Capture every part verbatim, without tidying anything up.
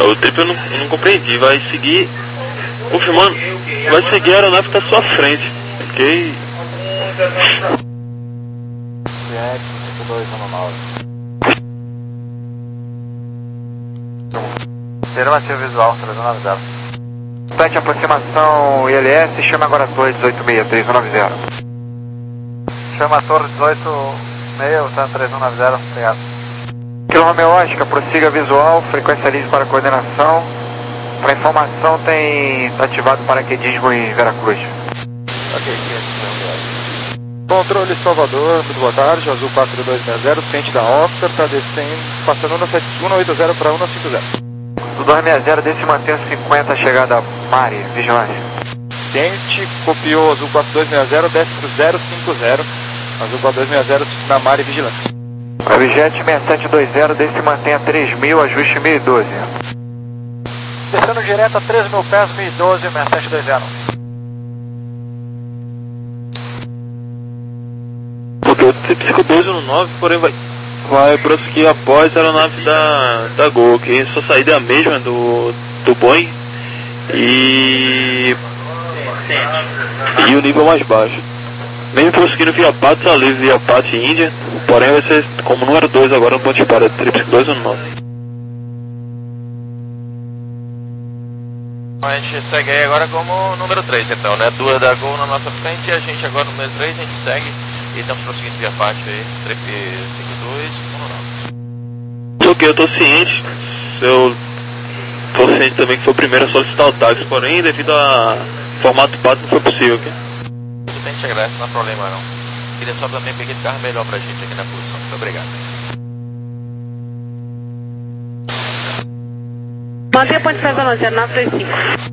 O trip eu não, eu não compreendi. Vai seguir, confirmando, vai seguir a aeronave que está à sua frente. Ok? sete cinco dois um nove. Afirmativo visual, três um nove zero. Tente aproximação I L S, chama agora torre dezoito seis, três um nove zero. Chama a torre dezoito seis, três um nove zero, obrigado. Kilo Romeo Oscar, prossiga visual, frequência livre para coordenação. Para informação, tem ativado paraquedismo em Veracruz. Ok, Controle Salvador, muito boa tarde, azul quatro dois seis zero, ciente da Oscar, está descendo, passando um oito zero para um cinco zero. Do dois seis zero, desce e mantém cinquenta, chegada Mari, vigilância. Ciente, copiou azul quatro dois seis zero, desce para o zero cinco zero, azul quatro dois seis zero, na Mari, vigilância. Webjet seis sete dois zero, desce e mantém a três mil, ajuste mil e doze. Descendo direto a três mil pés, mil e doze, seis sete dois zero. O trip cinco dois um nove, porém vai, vai prosseguir após a aeronave da, da Gol, que sua saída é a mesma do, do Boeing e, e o nível mais baixo. Mesmo prosseguindo via P A T, ali via P A T Índia, porém vai ser como número dois agora no ponto de para, trip cinco dois um nove. A gente segue aí agora como número três, então, né? Duas da Gol na nossa frente e a gente agora no número três, a gente segue. E estamos prosseguindo via parte aí, trip cinco dois um nove. Ok, eu estou ciente, eu estou ciente também que foi o primeiro a solicitar o táxi, porém devido a formato P A T não foi possível, ok? Tudo bem, te agradeço, não há problema não. Queria só também pegar esse carro melhor pra gente aqui na posição, muito obrigado. Mantenha a ponte zero zero nove dois cinco.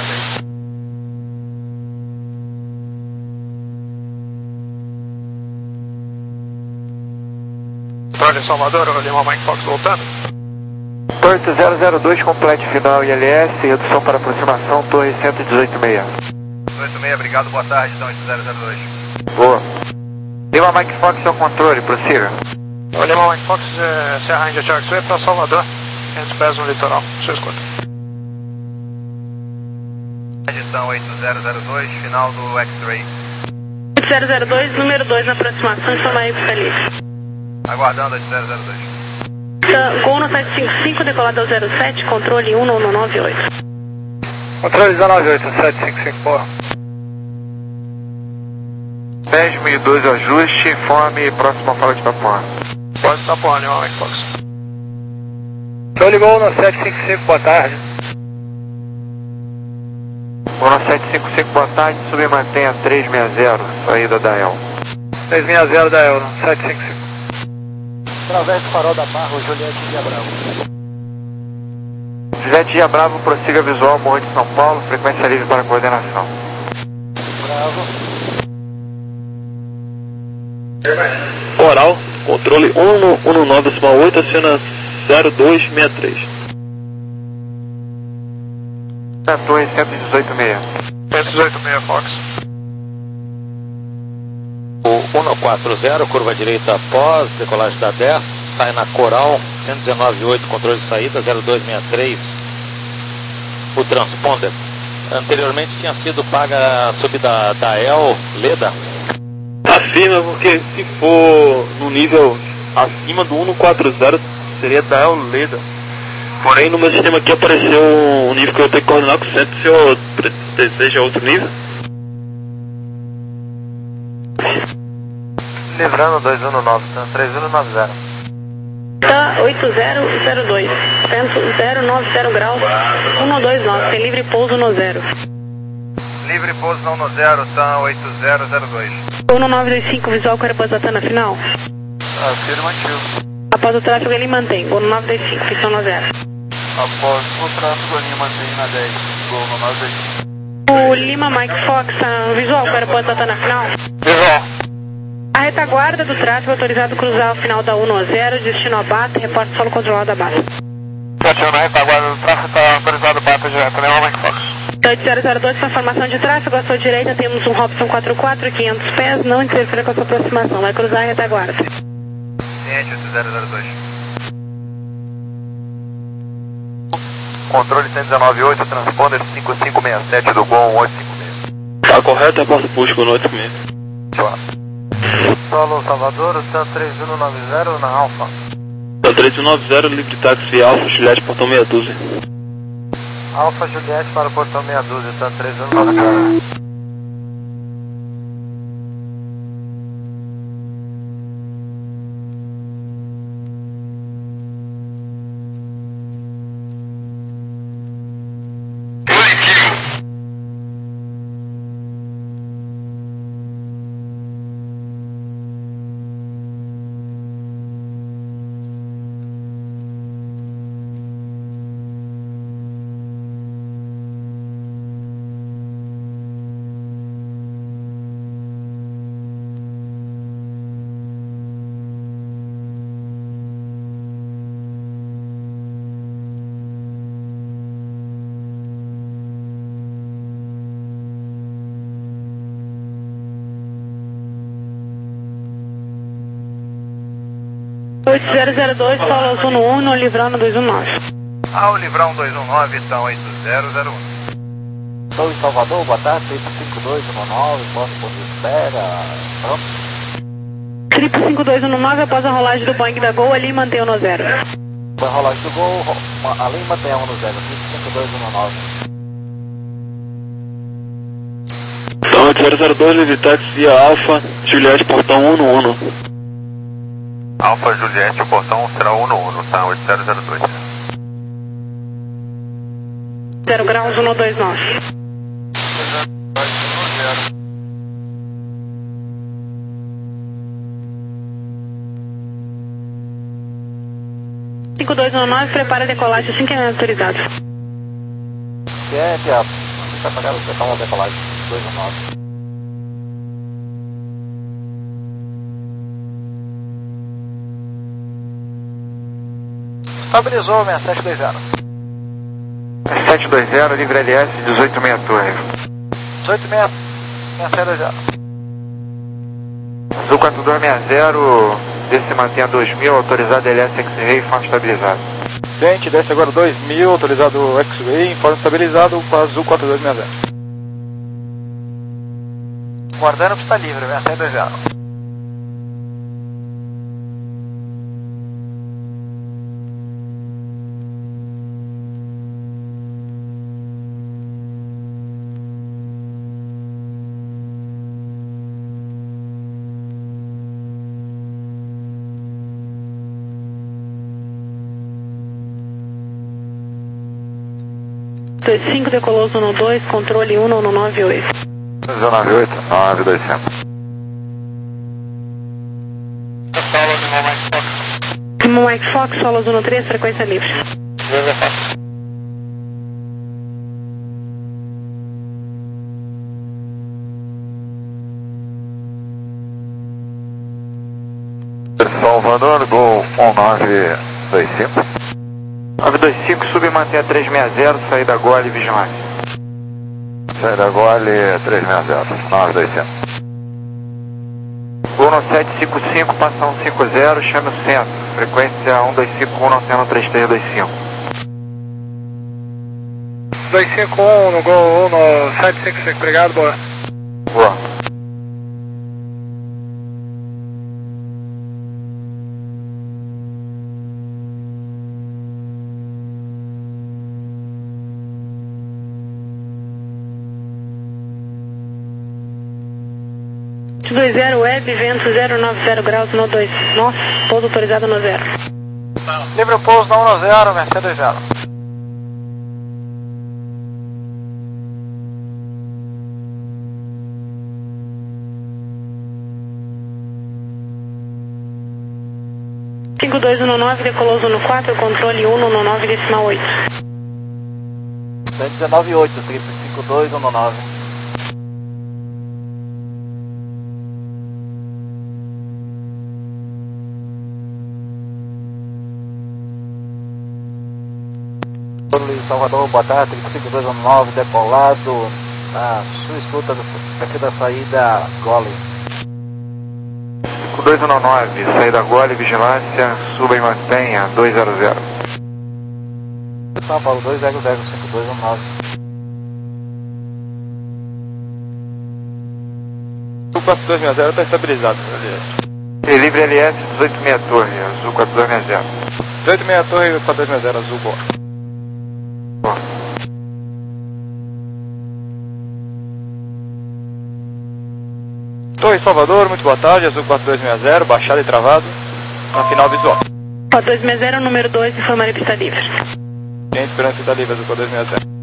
Torre Salvador, Lima Mike Fox voltando. Porto zero zero dois, complete final I L S, redução para aproximação, torre cento e dezoito seis. dezoito seis, obrigado, boa tarde, então, zero zero dois. Boa. Lima Mike Fox ao controle, prossiga. O Lima Mike Fox, é, Serra Índia Charles Way para Salvador, quinhentos pés no litoral, sua escuta. Edição oito zero zero dois, final do X-Ray. oito zero zero dois, número dois, aproximação, chama aí para livre. Aguardando a zero zero dois. Gol no sete cinco cinco, decolado ao zero sete, controle um nove nove oito. Controle dezenove oito, sete cinco cinco, boa. dez mil e doze, ajuste, informe, próxima fala de Tapuã. Pode Tapuã, Lima Mike Fox. Show de Gol no sete cinco cinco, boa tarde. Gol no sete cinco cinco, boa tarde, submantenha três seis zero, saída da El. três seis zero da El, sete cinco cinco. Através do farol da Barra, Juliette Dia Bravo. Juliette Dia Bravo, prossiga visual, Morro de São Paulo, frequência livre para coordenação. Bravo. Coral, controle um nove oito, acena zero dois seis três. Na torre cento e dezoito seis. cento e dezoito seis, Fox. O um quatro zero, curva direita após, decolagem da dez, sai na Coral, cento e dezenove oito, controle de saída, zero dois seis três, o transponder. Anteriormente tinha sido paga a subida da El, Leda. Afirma, porque se for no nível acima do um quatro zero, seria da El Leda. Porém, no meu sistema aqui apareceu um nível que eu tenho que coordenar com o centro. Se eu deseja outro nível? Livrando dois um nove, três um nove zero. Tá oito zero zero dois, vento zero nove zero graus, um dois nove, tem livre pouso no zero. Livre pouso não no zero, tá oito zero zero dois. um nove dois cinco, visual com aeroporto da Tana final. Afirmativo. Após o tráfego ele mantém, um nove dois cinco, pistão no zero. Após o tráfego ele mantém na dez, gol no nove dois cinco. O Lima Mike Fox, uh, visual com aeroporto da Tana final. Visual. A retaguarda do tráfego autorizado a cruzar o final da um zero, destino a Bata, reporte solo controlado da Bata. Aciona a retaguarda do tráfego, está autorizado Bata direto, Lima Mike Fox. oito zero zero dois, com informação de tráfego, à sua direita temos um Robson quatro quatro, quinhentos pés, não interfira com a sua aproximação, vai cruzar a retaguarda. Ciente, oito zero zero dois. controle cento e dezenove ponto oito, transponder cinco cinco seis sete do Gol oito cinco seis. Tá correto, é porta Pusco no oito cinco seis. Solo Salvador, Tan três um nove zero na Alfa. Tan três um nove zero, livre táxi Alfa, Juliette, portão meia dúzia. Alfa Juliette para o portão meia dúzia, Tan três um nove zero. oito zero zero dois, Paulo Azul no um, no Livrão dois um nove. Ah, o Livrão dois um nove, então oito zero zero um. Estou em Salvador, boa tarde, triplo cinco dois um nove, posso por espera, pronto. Triplo cinco dois um nove, após a rolagem do Boeing da Gol, ali mantém o no zero. Foi a rolagem do Gol, ali mantém o no zero, triplo cinco dois um nove. Então oito zero zero dois, livre táxi via Alfa, Juliette, portão um no um. Alfa Juliette, o portão será um no um, tá? oito zero zero dois. zero graus, um no dois nove. cinco dois um nove, prepara a decolagem assim que é autorizado. Se é que a... Vai pagar o total da decolagem, dois um nove. Estabilizou, seis sete dois zero. seis sete dois zero, livre L S, dezoito meia torre. dezoito seis sete dois zero. Azul quatro dois seis zero, desce mantém a dois mil, autorizado L S X-Ray, informe estabilizado. Gente, desce agora dois mil, autorizado X-Ray, informe estabilizado para Azul quatro dois seis zero. Guardando pista livre, seis sete dois zero. dois cinco, decolou zona dois, controle um no nove oito. Zona nove oito, nove dois cinco. Mike Fox, solo zona três, frequência livre. Salvador, Gol um nove dois cinco. nove dois cinco, sub e mantém a três seis zero, saída Gole, vigilância. Saída Gole, três seis zero, nove dois cinco. Gol no sete cinco cinco, passa um cinco zero, chame o centro. Frequência um dois cinco um, não sendo três três dois cinco. dois cinco um no Gol um no sete cinco cinco, obrigado, boa. Boa. dois zero, web, vento zero nove zero graus no dois. Nossa, pouso autorizado no zero. Livre o pouso no um no zero, Mercedes dois zero. cinco dois um nove, decolou zona quatro, controle um no nove decimal oito. cento e dezenove ponto oito, triplo cinco dois um nove. Salvador, boa tarde, triplo cinco dois um nove, decolado na sua escuta aqui da saída Gole. cinco dois um nove, saída Gole, vigilância, suba e mantenha, dois zero zero. São Paulo dois, Ego zero cinco dois um nove. O quatro dois seis zero está estabilizado, L S. Livre L S dezoito meia torre, azul quatro dois seis zero. dezoito meia torre, quatro dois seis zero, azul, boa. Boa. Torre Salvador, muito boa tarde, azul quatro dois seis zero, baixado e travado, na final visual. quatro dois seis zero, número dois, informar pista livre. Gente, esperança está livre, azul quatro dois seis zero.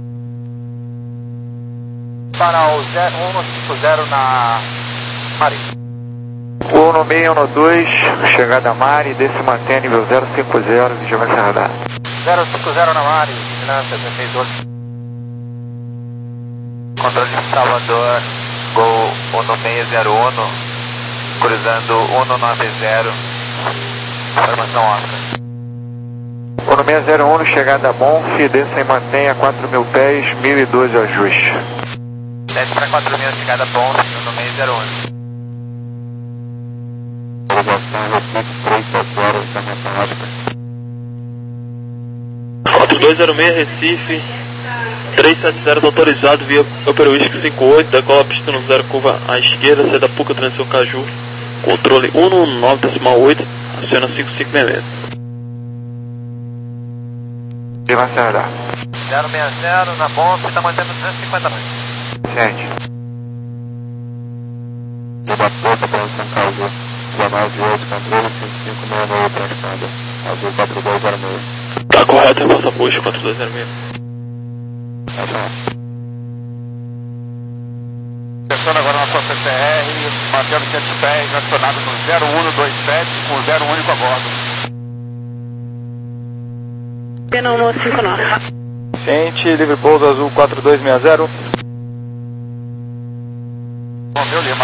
Para o um cinco zero na Mari. um no meio, um no dois, chegada a Mari, desse mantém nível zero cinco zero, vigilância radar. zero cinco zero na Mari, vigilância dezesseis doze. Controle de Salvador, Gol um no meio zero um, cruzando um no nove zero, informação Oscar. um no meio zero um, chegada a Bonf, desça e mantenha quatro mil pés, mil e doze ajuste. Desce para quatro mil, chegada a Bonf, um no meio zero um. quatro dois zero seis, Recife, trezentos e setenta autorizado via Opera Whisky cinco oito, decola pista no zero, curva à esquerda, saída Puca, transição Caju, controle um no nove decimal oito, aciona cinco cinco seis seis. Vigilância radar. zero seis zero na Bonf, está mantendo duzentos e cinquenta nós. Gente. Uma porta para o São Carlos, dezenove oito, controle cinco cinco seis seis, transpanda, azul quatro dois zero seis. Tá correto, é vossa puxa, quatro dois zero seis. Atenção agora na sua C C R, mantendo quinhentos pés, acionado no zero um dois sete, com zero único a bordo. Pena um cinco nove. Gente, livre pouso, azul quatro dois seis zero. Romeu Lima.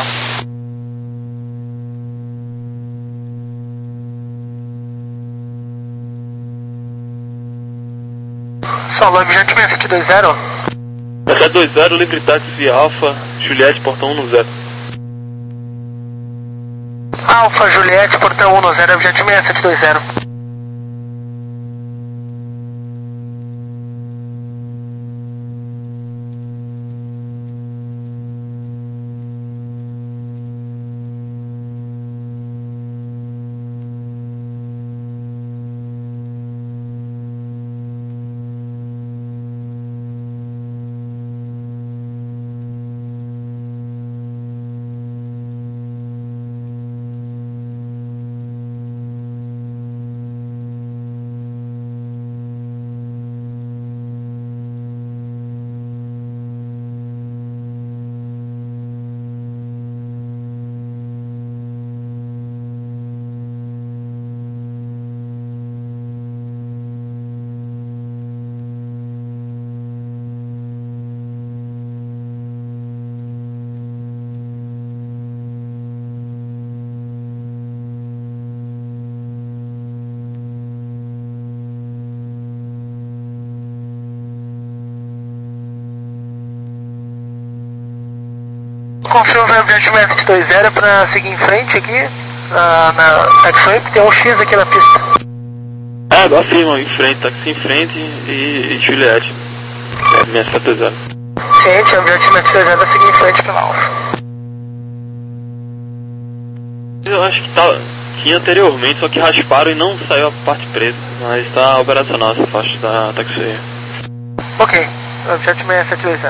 Salão Emergente seis sete dois zero. sete dois zero, livre táxi via Alfa, Juliette, portão um no zero. Alfa Juliette, portão um no zero, Emergente seis sete dois zero. Confirma o Emergente seis sete dois zero para seguir em frente aqui na, na taxi, tem um X aqui na pista. É, agora afirma, em frente, táxi em frente e, e Juliette. É, seis sete dois zero. Gente, o Emergente seis sete dois zero vai seguir em frente pela Alfa. Eu acho que tá, tinha anteriormente, só que rasparam e não saiu a parte preta. Mas tá operacional essa faixa da taxi. Ok, Emergente seis sete dois zero.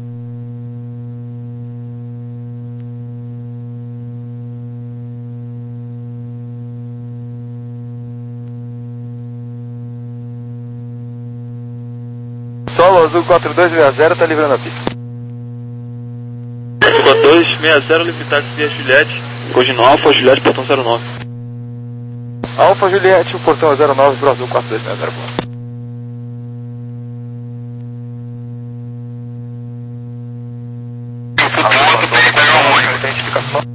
Solo azul quatro dois seis zero, tá livrando a pista. quatro dois seis zero, livre táxi via Juliette, Cogino Alfa, Juliette, portão zero nove. Alfa Juliette, o portão é zero nove pro azul quatro dois seis zero, boa. Identificação.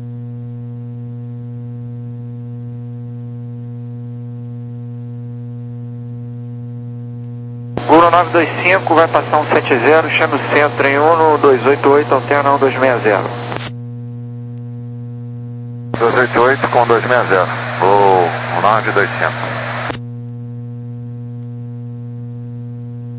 Guru nove dois cinco vai passar um sete zero, chame o centro em um no dois oito oito, alterna um dois seis zero. dois oito oito com dois seis zero, Gol nove dois cinco.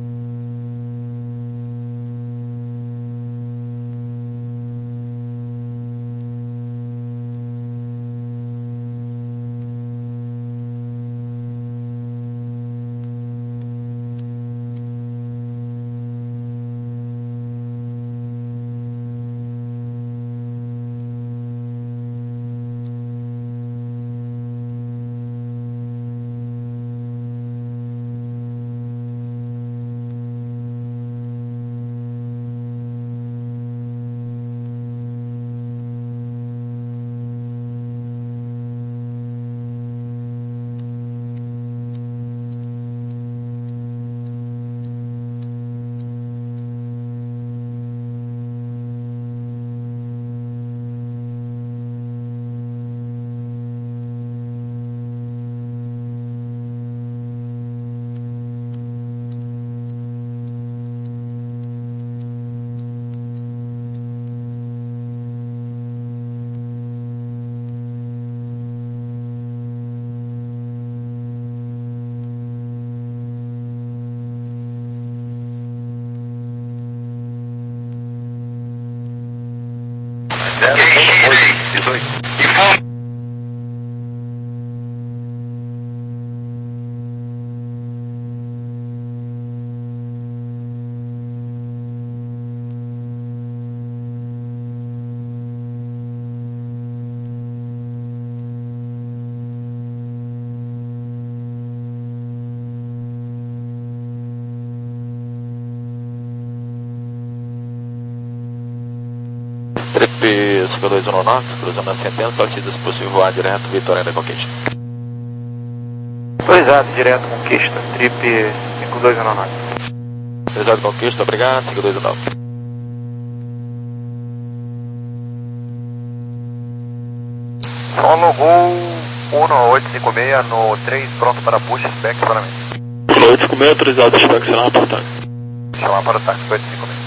dezoito. Trip cinco dois um nove, cruzando a Centena, sortida se possível voar direto, Vitória da Conquista. Autorizado, direto Conquista, Trip cinco dois um nove. Autorizado Conquista, obrigado, cinco dois um nove. Solo Gol um oito cinco seis no três, pronto para push, spec para mim. oito cinco seis, autorizado, inspecionar para o táxi. Chamar para o táxi, oito cinco seis.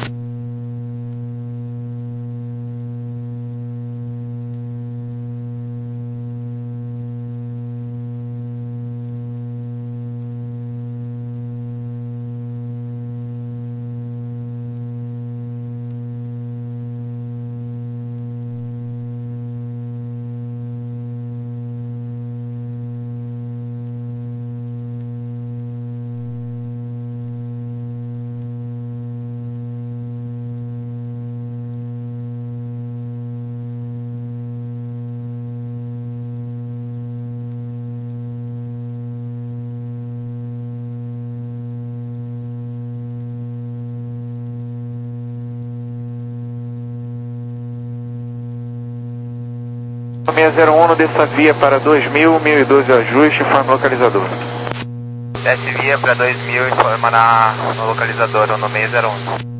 seis zero um, dessa via para dois mil, mil e doze ajuste, informe no localizador. Desce via para dois mil, informa na, no localizador, no seis zero um.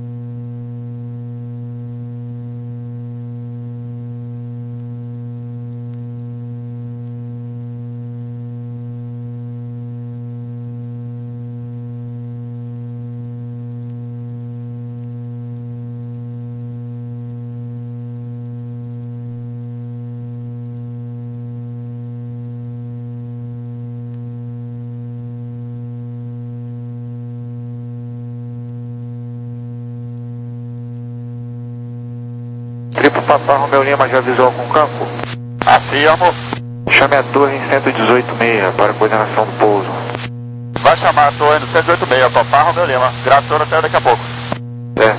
Triplo Papá Romeu Lima já visual com o campo? Afirmo. Chame a torre em cento e dezoito seis para coordenação do pouso. Vai chamar a torre no cento e dezoito seis, Papá Romeu Lima. Graças até daqui a pouco. É.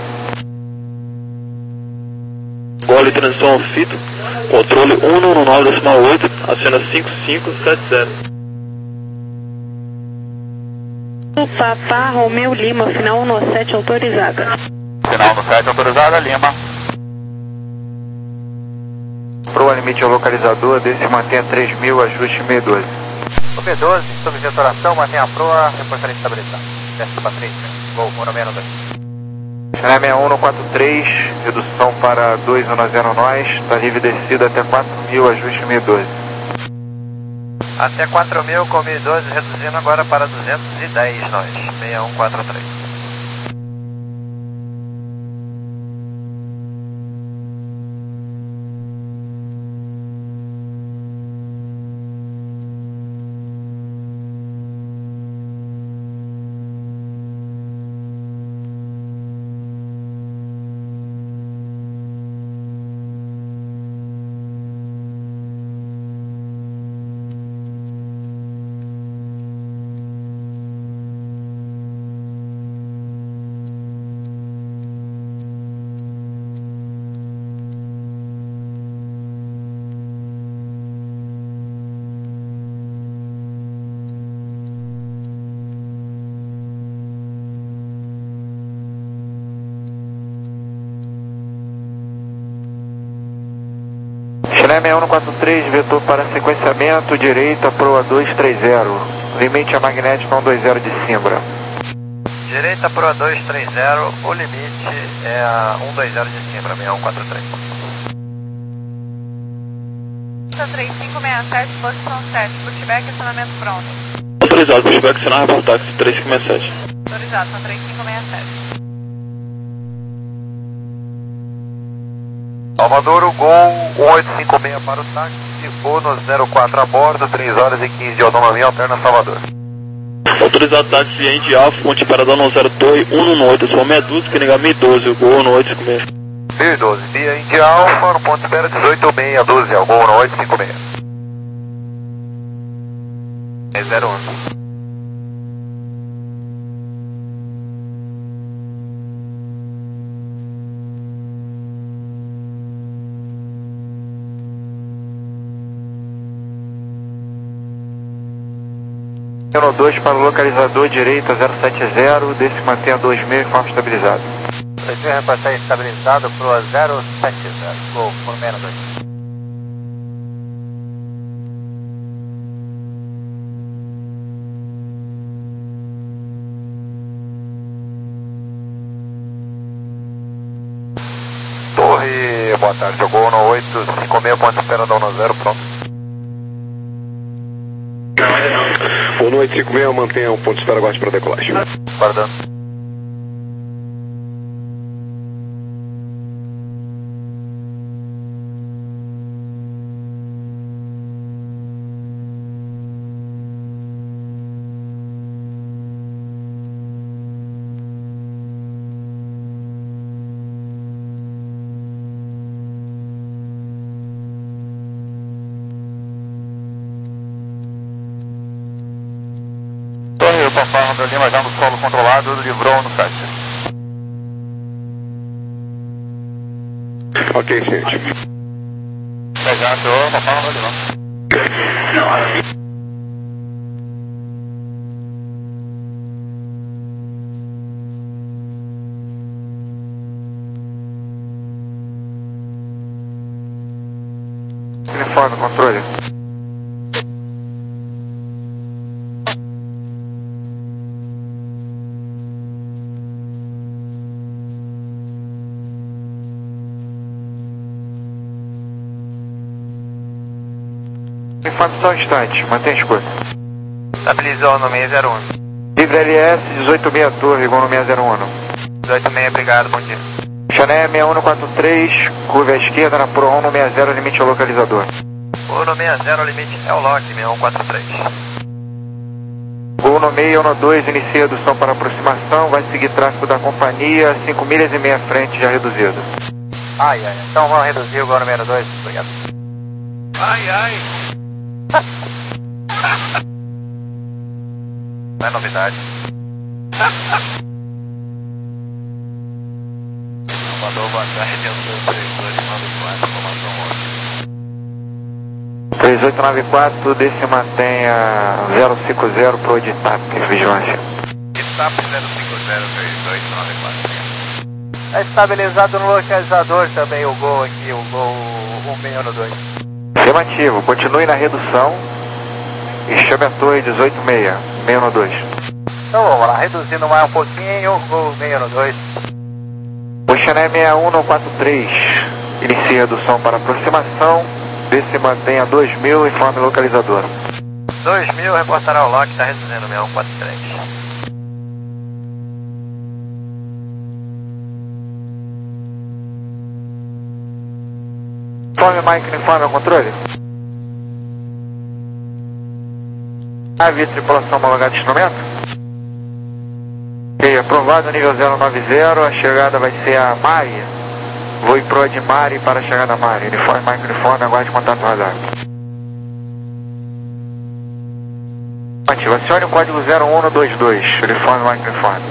Bola e transição ao fito, controle um nove nove decimal oito, acena cinco cinco sete zero. Papá Romeu Lima, final no sete autorizada. Final no sete autorizada, Lima. Proa limite ao localizador, desse mantenha três mil, ajuste meio doze. B doze, sob vetoração, mantenha a proa, reportaria estabilizada. Desce Patrícia, gol, Moro menos dois. China sessenta e um no quatro três, redução para dois um zero nós, está livre descida até quatro mil, ajuste meio doze. Até quatro mil com mil e doze, reduzindo agora para duzentos e dez nós, seis um quatro três. China sessenta e um no quatro três, vetor para sequenciamento, direita, proa dois três zero. Limite a magnética um dois zero de Simbra. Direita, proa dois três zero, o limite é a um dois zero de Simbra, seis um quatro três. três cinco seis sete, posição sete, pushback, acionamento pronto. Autorizado, pushback, acionar, reportar táxi três cinco seis sete. Autorizado, são três cinco seis sete. Salvador, o Gol oito cinco seis para o táxi, Uno zero quatro a bordo, três horas e quinze de autonomia, alterna Salvador. Autorizado táxi em de Alfa, Monte Paradão no zero dois um nove oito, sua meia dúzia, que nega mil e doze, o Gol no oito cinco seis. mil e doze, via Indy Alpha, no ponto de espera dezoito mil seiscentos e doze, Algon um oito cinco seis. É zero um. dois para o localizador direita zero sete zero, desse mantenha dois mil em forma estabilizada. dois mil repassar estabilizado para o zero sete zero, gol, por menos dois. Torre, boa tarde, jogou no oito cinco seis, ponto de espera da um zero, pronto. O no oito cinco seis mantenha um ponto de espera, aguarde para decolagem. Guardando. Torre, conforme o Lima já no solo controlado, livrou no sete. Ok, gente. Pegar, senhor, conforme o Lima. Uniforme, controle. Uniforme só um instante, mantém escuro. Estabilizou no seis zero um. Livre L S dezoito mil, torre, igual no seis zero um. dezoito mil, obrigado, bom dia. Chané seis um quatro três, curva à esquerda na Pro um no sessenta, limite ao localizador. Pro no sessenta, limite é o lock, seis um quatro três. Gol no seis um dois, inicia redução para aproximação, vai seguir tráfego da companhia, cinco milhas e meia frente já reduzido. Ai, ai, então vamos reduzir o gol no sessenta e dois, obrigado. Ai, ai. Não é novidade. Mandou boa tarde, eu três oito nove quatro, informação ótima. três oito nove quatro, desse mantenha zero cinco zero pro de TAP, vigilância. TAP zero cinco zero, três oito nove quatro. Está estabilizado no localizador também o gol aqui, o gol um seis um dois. Afirmativo, continue na redução e chame a torre dezoito seis, seis um dois. Então vamos lá, reduzindo mais um pouquinho, gol seis um dois. O Chané seis um quatro três, inicia redução para aproximação, desse mantenha dois mil, informe localizador. dois mil, reportará o lock, está reduzindo seis um quatro três. Informe Mike, informe ao controle. Nave tripulação homologada de instrumento. Ok, aprovado nível zero nove zero, a chegada vai ser a Mari. Voo em proa de Mari para a chegada a Mari. Uniforme Mike, uniforme, aguarde contato radar. Ativo, acione o código zero um dois dois, uniforme Mike, uniforme.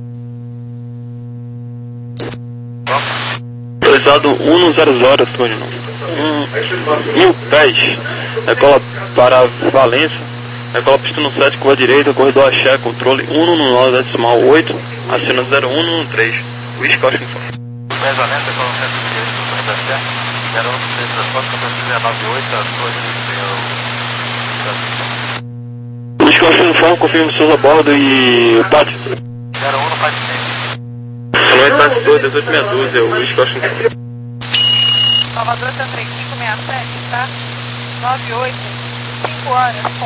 Autorizado um zero zero, Tony. Mil pés, decola para Valença, decola pista no sete, curva direita, corredor axé, controle um nove decimal oito, acena zero um um três, Whisky Oscar Informe. dez Valença, decola no sete, corredor axé, zero um três transporte, quatorze nove oito, a Whisky Oscar Informe, confirma os seus a bordo e o pátio. zero um no pátio cem. Salão Etácio dezoito meia dúzia, o Whisky Oscar Informe. Salvador três cinco seis sete, tá? nove oito, cinco horas, com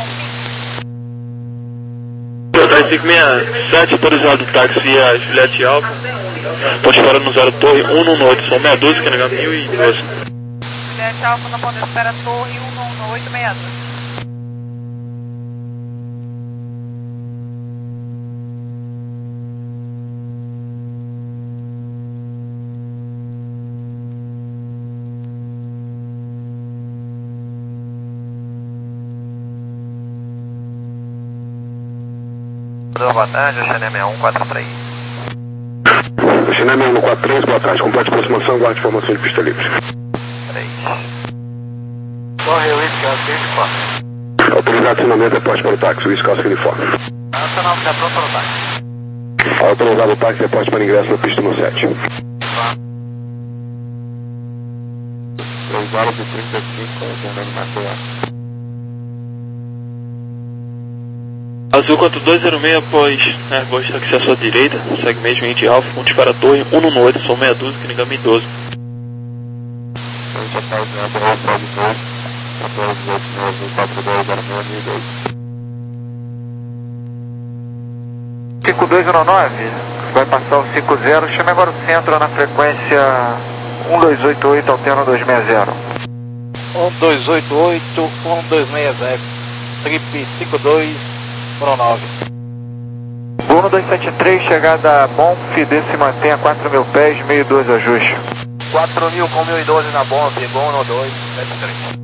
três cinco seis sete, autorizado táxi a Juliette Alfa. Ponte fora no zero torre um um oito, são meia dúzia, que é negar mil e doze. Juliette Alfa no ponto de espera torre um um oito seis dois. Boa tarde, Oceané sessenta e um quatro três. Oceané sessenta e um quatro três, boa tarde. Complete aproximação, guarde informação de pista livre. três. Corre o Whisky Uniforme. Autorizado acionamento é poste para o táxi, Whisky Uniforme. Nacional, está pronto para o táxi. Autorizado o táxi é poste para ingresso na pista no sete. três horas e trinta e cinco, Fernando Maceió. Azul quatro dois zero seis após Airbus táxi à sua direita, segue mesmo em de Alfa, um dispara torre, um no oito, são meia dúzia, Kinigami doze. cinco dois um nove, vai passar o cinco zero, chame agora o centro na frequência um dois oito oito, alterno dois seis zero. um dois oito oito, um dois seis zero, trip cinco dois um nove. um dois sete três, chegada a Bonf, D se mantém a quatro mil pés, mil e doze ajuste. quatro mil com mil e doze na Bonf, bom no dois sete três.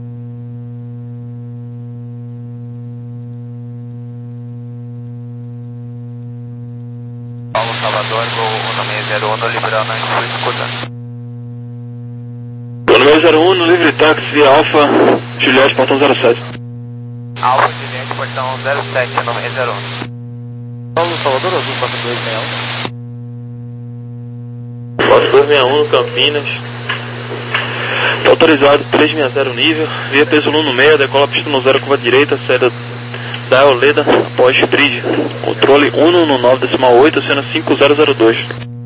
Paulo Salvador, Gol seis zero um, liberando a sua escuta. Número zero um, no livre táxi Alfa, Juliette, portão zero sete. Alfa, Juliette, portão zero sete, número zero um. Paulo Salvador, Azul quatro dois seis um. quatro dois seis um, Campinas. Está autorizado três seis zero nível, via peso um no meio, decola pista no zero, curva direita, saída da Eoleda, após grid. Controle um no nove, decimal oito, cena cinco zero zero dois.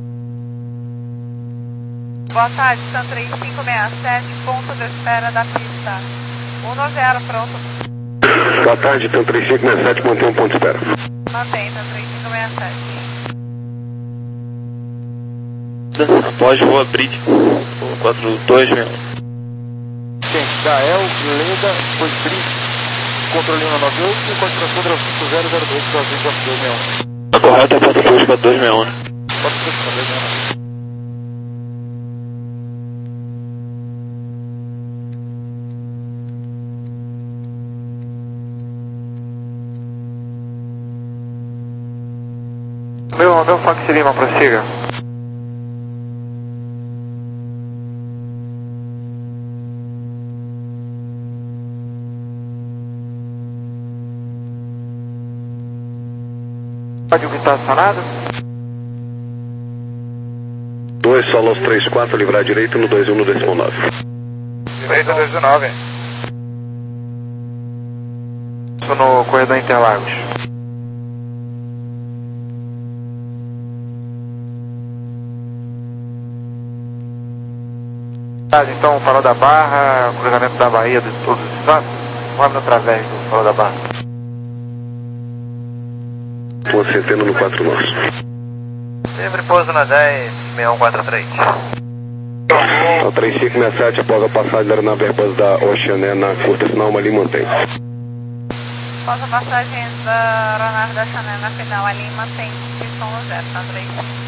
Boa tarde, Sun três cinco seis sete, ponto de espera da pista. um no zero, pronto. Boa tarde, Tan três cinco seis sete, mantém um ponto de espera. Mantém, Sun três cinco seis sete. Após voa bridge, quatro dois seis um. Gente, da Eoleda, foi bridge, controle um nove oito, e continuação da cinco zero zero dois, Brasil quatro dois seis um. A correta é quatro dois quatro dois seis um, né? quatro dois quatro dois seis um. Meu, meu Fox Lima, prossiga. Código que está acionado? dois Solos três quatro, livrar direito no dois um no decimal nove. Direita dois nove. Isso no corredor Interlagos. Então, Farol da Barra, cruzamento da Bahia de todos os estados, vamos através do Farol da Barra. Uma centena no quatro nosso. Livre pouso na dez seis um quatro três. A três cinco seis sete, após a passagem da aeronave Airbus da Oceané na curta sinal, ali mantém. Após a passagem da aeronave da Chanel na final ali, mantém pistão no zero, Sun três.